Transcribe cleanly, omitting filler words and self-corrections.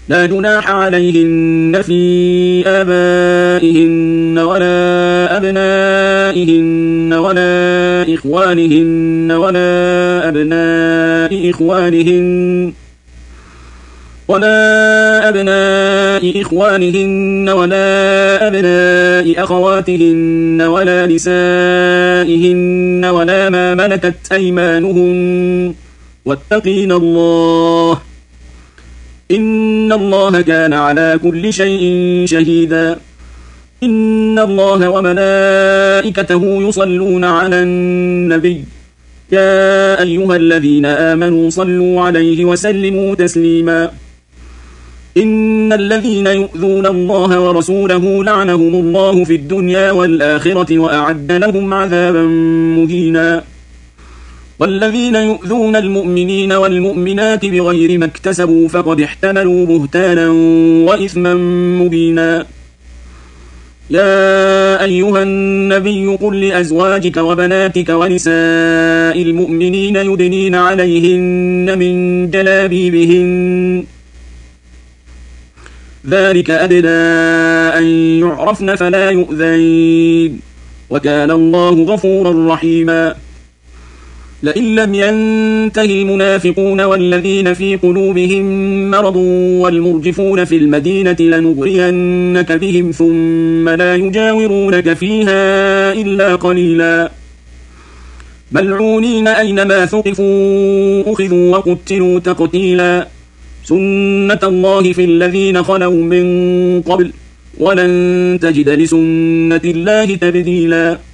لا جناح عليهن في آبائهن ولا أبنائهن ولا إخوانهن ولا أبناء إخوانهن ولا أبناء أخواتهن ولا نسائهن ولا ما ملكت أيمانهن واتقين الله إن الله كان على كل شيء شهيدا. إن الله وملائكته يصلون على النبي يا أيها الذين آمنوا صلوا عليه وسلموا تسليما. إن الذين يؤذون الله ورسوله لعنهم الله في الدنيا والآخرة وأعد لهم عذابا مهينا. والذين يؤذون المؤمنين والمؤمنات بغير ما اكتسبوا فقد احتملوا بهتانا وإثما مبينا. يا أيها النبي قل لأزواجك وبناتك ونساء المؤمنين يدنين عليهن من جلابيبهن ذلك أدنى أن يعرفن فلا يؤذين وكان الله غفورا رحيما. لئن لم ينته المنافقون والذين في قلوبهم مرض والمرجفون في المدينة لنغرينك بهم ثم لا يجاورونك فيها إلا قليلا ملعونين أينما ثقفوا أخذوا وقتلوا تقتيلا. سنة الله في الذين خلوا من قبل ولن تجد لسنة الله تبديلا.